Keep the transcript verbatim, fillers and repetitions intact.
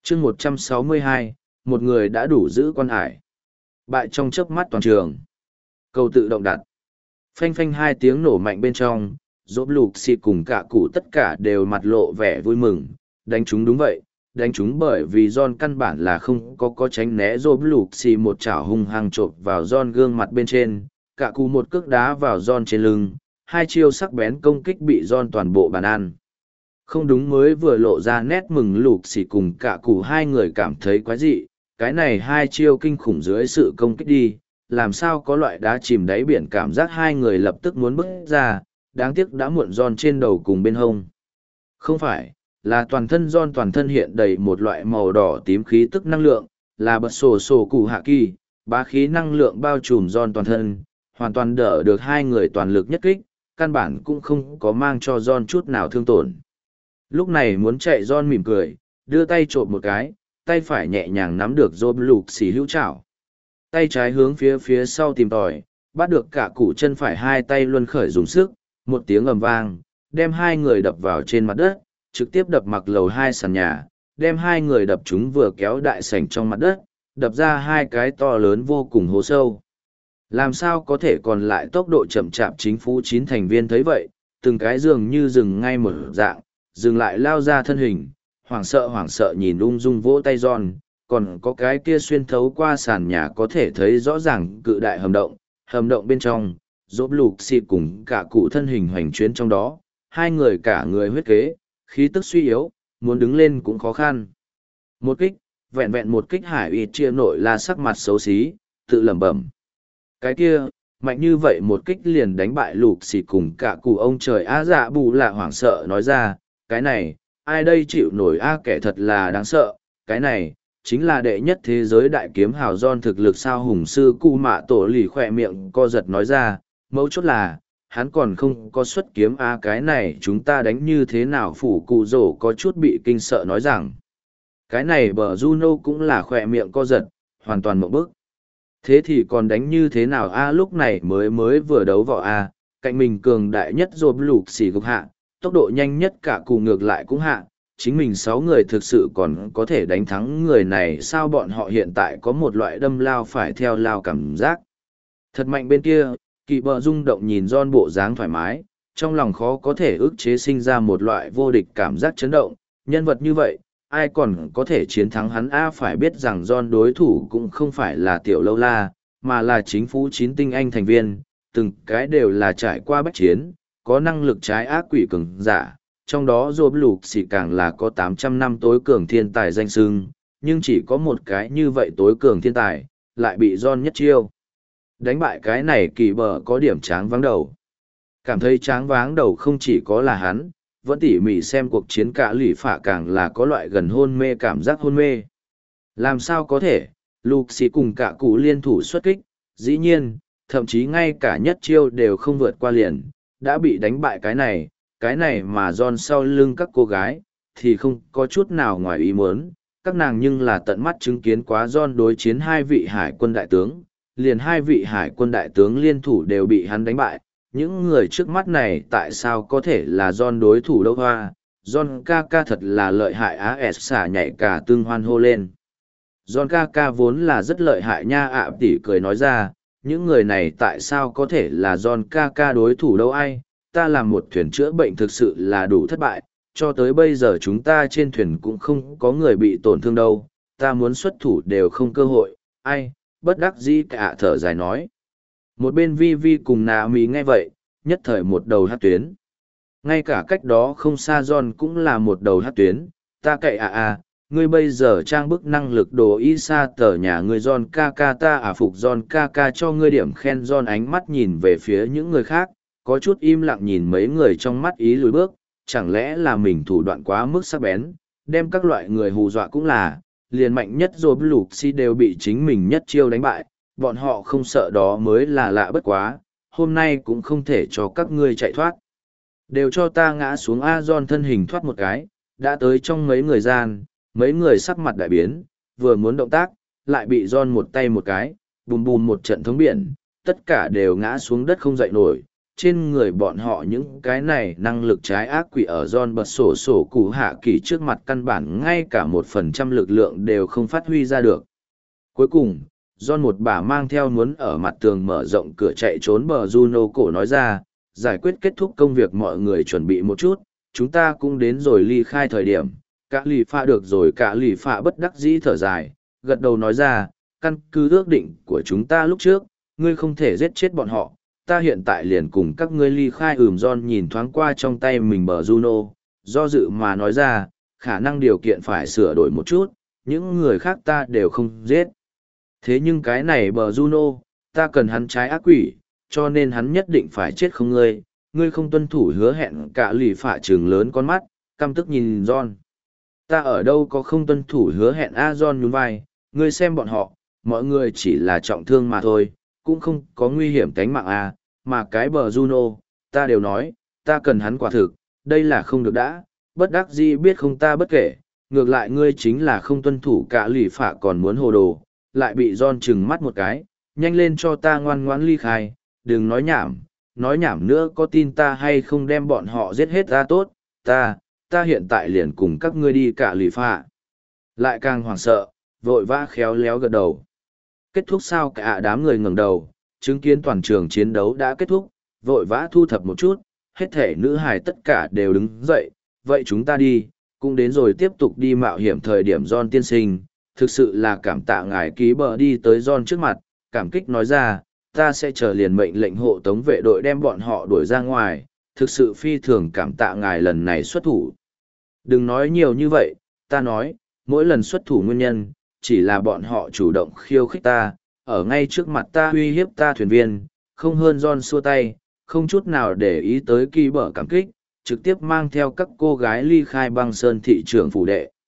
chương một trăm sáu mươi hai, một người đã đủ giữ quan hải. Bại trong chớp mắt toàn trường. Cầu tự động đặt. Phanh phanh hai tiếng nổ mạnh bên trong, dốt lục xì cùng cả cụ tất cả đều mặt lộ vẻ vui mừng. Đánh chúng đúng vậy, đánh chúng bởi vì John căn bản là không có có tránh né dốt lục xì một chảo hung hăng chộp vào John gương mặt bên trên, cả cụ một cước đá vào John trên lưng, hai chiêu sắc bén công kích bị John toàn bộ bàn ăn. Không đúng, mới vừa lộ ra nét mừng lục xì cùng cả cụ hai người cảm thấy quái dị, cái này hai chiêu kinh khủng dưới sự công kích đi, làm sao có loại đá chìm đáy biển cảm giác hai người lập tức muốn bước ra, đáng tiếc đã muộn John trên đầu cùng bên hông. Không phải, là toàn thân John toàn thân hiện đầy một loại màu đỏ tím khí tức năng lượng, là bật sổ sổ cụ hạ kỳ, bá khí năng lượng bao trùm John toàn thân, hoàn toàn đỡ được hai người toàn lực nhất kích, căn bản cũng không có mang cho John chút nào thương tổn. Lúc này muốn chạy John mỉm cười, đưa tay trộm một cái, tay phải nhẹ nhàng nắm được dô lục xì hữu chảo. Tay trái hướng phía phía sau tìm tòi, bắt được cả cụ chân phải hai tay luân khởi dùng sức, một tiếng ầm vang, đem hai người đập vào trên mặt đất, trực tiếp đập mặc lầu hai sàn nhà, đem hai người đập chúng vừa kéo đại sảnh trong mặt đất, đập ra hai cái to lớn vô cùng hố sâu. Làm sao có thể còn lại tốc độ chậm chạp chính phủ chín thành viên thấy vậy, từng cái dường như dừng ngay một dạng, dừng lại lao ra thân hình, hoảng sợ hoảng sợ nhìn ung dung vỗ tay John, còn có cái kia xuyên thấu qua sàn nhà có thể thấy rõ ràng cự đại hầm động, hầm động bên trong, dốt lục xì cùng cả cụ thân hình hoành chuyến trong đó, hai người cả người huyết kế, khí tức suy yếu, muốn đứng lên cũng khó khăn. Một kích, vẹn vẹn một kích hải uy chia nội là sắc mặt xấu xí, tự lẩm bẩm. Cái kia, mạnh như vậy một kích liền đánh bại lục xì cùng cả cụ ông trời á dạ bù lạ hoảng sợ nói ra, cái này, ai đây chịu nổi a kẻ thật là đáng sợ, cái này, chính là đệ nhất thế giới đại kiếm hào John thực lực sao hùng sư cu mạ tổ lì khỏe miệng co giật nói ra, mấu chốt là, hắn còn không có xuất kiếm a cái này chúng ta đánh như thế nào phủ cụ rổ có chút bị kinh sợ nói rằng, cái này bờ Juno cũng là khỏe miệng co giật, hoàn toàn mộng bức. Thế thì còn đánh như thế nào a lúc này mới mới vừa đấu võ a cạnh mình cường đại nhất rồi lục xì gục hạ, tốc độ nhanh nhất cả cụ ngược lại cũng hạ, chính mình sáu người thực sự còn có thể đánh thắng người này sao bọn họ hiện tại có một loại đâm lao phải theo lao cảm giác. Thật mạnh bên kia, kỳ bờ rung động nhìn John bộ dáng thoải mái, trong lòng khó có thể ức chế sinh ra một loại vô địch cảm giác chấn động, nhân vật như vậy, ai còn có thể chiến thắng hắn a phải biết rằng John đối thủ cũng không phải là tiểu lâu la, mà là chính phủ chín tinh anh thành viên, từng cái đều là trải qua bách chiến, có năng lực trái ác quỷ cường giả, trong đó Dô Lục Xì càng là có tám trăm năm tối cường thiên tài danh xưng, nhưng chỉ có một cái như vậy tối cường thiên tài, lại bị John nhất chiêu. Đánh bại cái này kỳ bờ có điểm tráng váng đầu. Cảm thấy tráng váng đầu không chỉ có là hắn, vẫn tỉ mỉ xem cuộc chiến cả lỷ phả càng là có loại gần hôn mê cảm giác hôn mê. Làm sao có thể, Lục Xì cùng cả cụ liên thủ xuất kích, dĩ nhiên, thậm chí ngay cả nhất chiêu đều không vượt qua liền, đã bị đánh bại cái này, cái này mà John sau lưng các cô gái, thì không có chút nào ngoài ý muốn, các nàng nhưng là tận mắt chứng kiến quá John đối chiến hai vị hải quân đại tướng, liền hai vị hải quân đại tướng liên thủ đều bị hắn đánh bại, những người trước mắt này tại sao có thể là John đối thủ đâu hoa, John ca ca thật là lợi hại á s xả nhảy cả tương hoan hô lên. John ca ca vốn là rất lợi hại nha ạ tỉ cười nói ra, những người này tại sao có thể là John ca ca đối thủ đâu ai, ta làm một thuyền chữa bệnh thực sự là đủ thất bại, cho tới bây giờ chúng ta trên thuyền cũng không có người bị tổn thương đâu, ta muốn xuất thủ đều không cơ hội, ai, bất đắc dĩ cả thở dài nói. Một bên vi vi cùng nà mì nghe vậy, nhất thời một đầu hát tuyến. Ngay cả cách đó không xa John cũng là một đầu hát tuyến, ta cậy à à, ngươi bây giờ trang bức năng lực đồ y xa tờ nhà ngươi John ca ca ta à phục John ca ca cho ngươi điểm khen John ánh mắt nhìn về phía những người khác, có chút im lặng nhìn mấy người trong mắt ý lùi bước, chẳng lẽ là mình thủ đoạn quá mức sắc bén, đem các loại người hù dọa cũng là, liền mạnh nhất rồi lục si đều bị chính mình nhất chiêu đánh bại, bọn họ không sợ đó mới là lạ bất quá, hôm nay cũng không thể cho các ngươi chạy thoát. Đều cho ta ngã xuống A John thân hình thoát một cái, đã tới trong mấy người gian, mấy người sắc mặt đại biến, vừa muốn động tác, lại bị John một tay một cái, bùm bùm một trận thống biển, tất cả đều ngã xuống đất không dậy nổi, trên người bọn họ những cái này năng lực trái ác quỷ ở John bật sổ sổ cụ hạ kỳ trước mặt căn bản ngay cả một phần trăm lực lượng đều không phát huy ra được. Cuối cùng, John một bà mang theo muốn ở mặt tường mở rộng cửa chạy trốn bờ Juno cổ nói ra, giải quyết kết thúc công việc mọi người chuẩn bị một chút, chúng ta cũng đến rồi ly khai thời điểm. Cả lì phạ được rồi, cả lì phạ bất đắc dĩ thở dài, gật đầu nói ra, căn cứ ước định của chúng ta lúc trước, ngươi không thể giết chết bọn họ, ta hiện tại liền cùng các ngươi ly khai. Ừm John nhìn thoáng qua trong tay mình bờ Juno, do dự mà nói ra, khả năng điều kiện phải sửa đổi một chút, những người khác ta đều không giết. Thế nhưng cái này bờ Juno, ta cần hắn trái ác quỷ, cho nên hắn nhất định phải chết không ngươi, ngươi không tuân thủ hứa hẹn. Cả lì phạ trừng lớn con mắt, căm tức nhìn John. Ta ở đâu có không tuân thủ hứa hẹn. A John nhún vai, ngươi xem bọn họ, mọi người chỉ là trọng thương mà thôi, cũng không có nguy hiểm tính mạng à, mà cái bờ Juno, ta đều nói, ta cần hắn quả thực, đây là không được đã, bất đắc dĩ biết không ta bất kể, ngược lại ngươi chính là không tuân thủ. Cả lì phạ còn muốn hồ đồ, lại bị John trừng mắt một cái, nhanh lên cho ta ngoan ngoãn ly khai, đừng nói nhảm, nói nhảm nữa có tin ta hay không đem bọn họ giết hết ra tốt, ta, ta hiện tại liền cùng các ngươi đi. Cả lì phạ lại càng hoảng sợ, vội vã khéo léo gật đầu. Kết thúc sao? Cả đám người ngẩng đầu, chứng kiến toàn trường chiến đấu đã kết thúc, vội vã thu thập một chút, hết thể nữ hài tất cả đều đứng dậy, vậy chúng ta đi, cũng đến rồi tiếp tục đi mạo hiểm. Thời điểm John tiên sinh, thực sự là cảm tạ ngài. Ký bờ đi tới John trước mặt, cảm kích nói ra, ta sẽ chờ liền mệnh lệnh hộ tống vệ đội đem bọn họ đuổi ra ngoài, thực sự phi thường cảm tạ ngài lần này xuất thủ. Đừng nói nhiều như vậy, ta nói, mỗi lần xuất thủ nguyên nhân, chỉ là bọn họ chủ động khiêu khích ta, ở ngay trước mặt ta uy hiếp ta thuyền viên, không hơn. John xua tay, không chút nào để ý tới Kỳ bờ cảm kích, trực tiếp mang theo các cô gái ly khai băng sơn thị trưởng phủ đệ.